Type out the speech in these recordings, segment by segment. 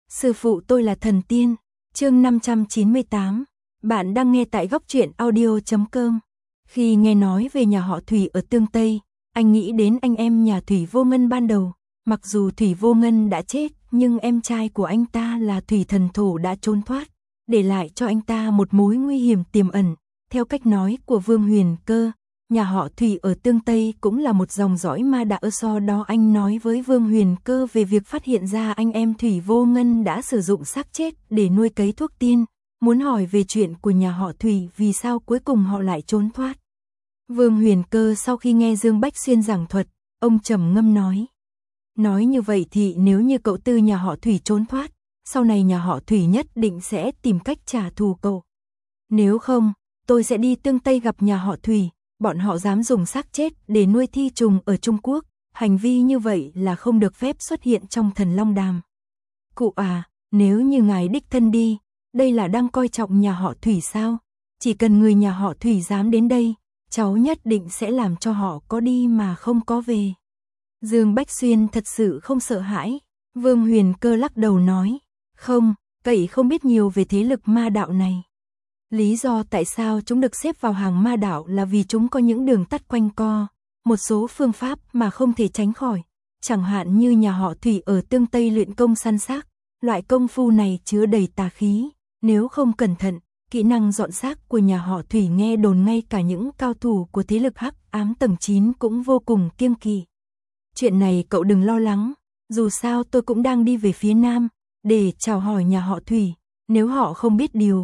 Sư phụ tôi là thần tiên. Chương 598. Bạn đang nghe tại góc truyện audio.com. Khi nghe nói về nhà họ Thủy ở Tương Tây, anh nghĩ đến anh em nhà Thủy Vô Ngân ban đầu. Mặc dù Thủy Vô Ngân đã chết, nhưng em trai của anh ta là Thủy Thần Thổ đã trốn thoát, để lại cho anh ta một mối nguy hiểm tiềm ẩn. Theo cách nói của Vương Huyền Cơ, nhà họ Thủy ở Tương Tây cũng là một dòng dõi ma đạo. Sau đó anh nói với Vương Huyền Cơ về việc phát hiện ra anh em Thủy Vô Ngân đã sử dụng xác chết để nuôi cấy thuốc tiên, muốn hỏi về chuyện của nhà họ Thủy, vì sao cuối cùng họ lại trốn thoát. Vương Huyền Cơ sau khi nghe Dương Bách Xuyên giảng thuật, ông trầm ngâm nói như vậy thì nếu như cậu Tư nhà họ Thủy trốn thoát, sau này nhà họ Thủy nhất định sẽ tìm cách trả thù cậu. Nếu không, tôi sẽ đi Tương Tây gặp nhà họ Thủy. Bọn họ dám dùng xác chết để nuôi thi trùng ở Trung Quốc, hành vi như vậy là không được phép xuất hiện trong Thần Long Đàm. Cụ à, nếu như ngài đích thân đi, đây là đang coi trọng nhà họ Thủy sao? Chỉ cần người nhà họ Thủy dám đến đây, cháu nhất định sẽ làm cho họ có đi mà không có về. Dương Bách Xuyên thật sự không sợ hãi. Vương Huyền Cơ lắc đầu nói, không, cậy không biết nhiều về thế lực ma đạo này. Lý do tại sao chúng được xếp vào hàng ma đạo là vì chúng có những đường tắt quanh co, một số phương pháp mà không thể tránh khỏi. Chẳng hạn như nhà họ Thủy ở Tương Tây luyện công săn xác, loại công phu này chứa đầy tà khí, nếu không cẩn thận, kỹ năng dọn xác của nhà họ Thủy nghe đồn ngay cả những cao thủ của thế lực hắc ám tầng 9 cũng vô cùng kiêng kỵ. Chuyện này cậu đừng lo lắng, dù sao tôi cũng đang đi về phía Nam, để chào hỏi nhà họ Thủy, nếu họ không biết điều,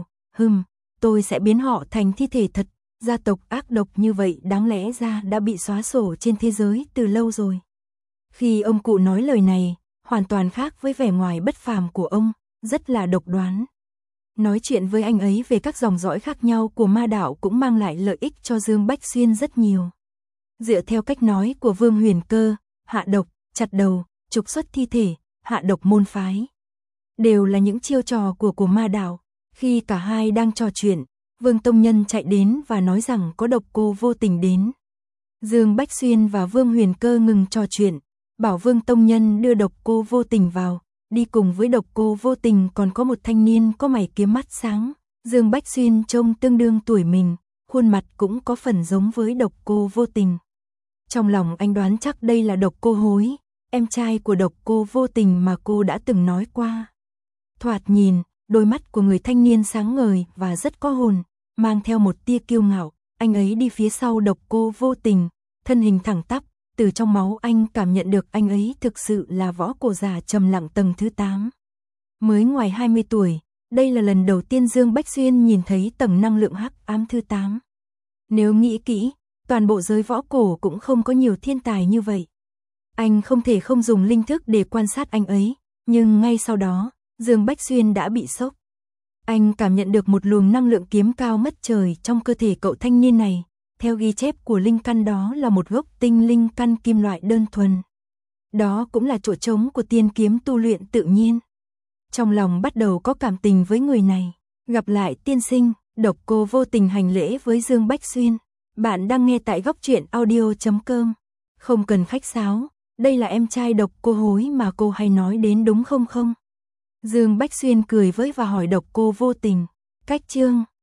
tôi sẽ biến họ thành thi thể thật. Gia tộc ác độc như vậy đáng lẽ ra đã bị xóa sổ trên thế giới từ lâu rồi. Khi ông cụ nói lời này, hoàn toàn khác với vẻ ngoài bất phàm của ông, rất là độc đoán. Nói chuyện với anh ấy về các dòng dõi khác nhau của ma đạo cũng mang lại lợi ích cho Dương Bách Xuyên rất nhiều. Dựa theo cách nói của Vương Huyền Cơ, hạ độc, chặt đầu, trục xuất thi thể, hạ độc môn phái, đều là những chiêu trò của ma đạo. Khi cả hai đang trò chuyện, Vương Tông Nhân chạy đến và nói rằng có độc cô vô tình đến. Dương Bách Xuyên và Vương Huyền Cơ ngừng trò chuyện, bảo Vương Tông Nhân đưa độc cô vô tình vào. Đi cùng với độc cô vô tình còn có một thanh niên có mày kiếm mắt sáng. Dương Bách Xuyên trông tương đương tuổi mình, khuôn mặt cũng có phần giống với độc cô vô tình. Trong lòng anh đoán chắc đây là độc cô Hối, em trai của độc cô vô tình mà cô đã từng nói qua. Thoạt nhìn, đôi mắt của người thanh niên sáng ngời và rất có hồn, mang theo một tia kiêu ngạo. Anh ấy đi phía sau độc cô vô tình, thân hình thẳng tắp, từ trong máu anh cảm nhận được anh ấy thực sự là võ cổ giả trầm lặng tầng thứ 8. Mới ngoài 20 tuổi, đây là lần đầu tiên Dương Bách Xuyên nhìn thấy tầng năng lượng hắc ám thứ 8. Nếu nghĩ kỹ, toàn bộ giới võ cổ cũng không có nhiều thiên tài như vậy. Anh không thể không dùng linh thức để quan sát anh ấy, nhưng ngay sau đó, Dương Bách Xuyên đã bị sốc. Anh cảm nhận được một luồng năng lượng kiếm cao ngất trời trong cơ thể cậu thanh niên này. Theo ghi chép của linh căn, đó là một gốc tinh linh căn kim loại đơn thuần. Đó cũng là chỗ trống của tiên kiếm tu luyện tự nhiên. Trong lòng bắt đầu có cảm tình với người này. Gặp lại tiên sinh, độc cô vô tình hành lễ với Dương Bách Xuyên. Bạn đang nghe tại góc truyện audio.com. Không cần khách sáo, đây là em trai độc cô Hối mà cô hay nói đến đúng không? Dương Bách Xuyên cười với và hỏi độc cô vô tình, cách chương.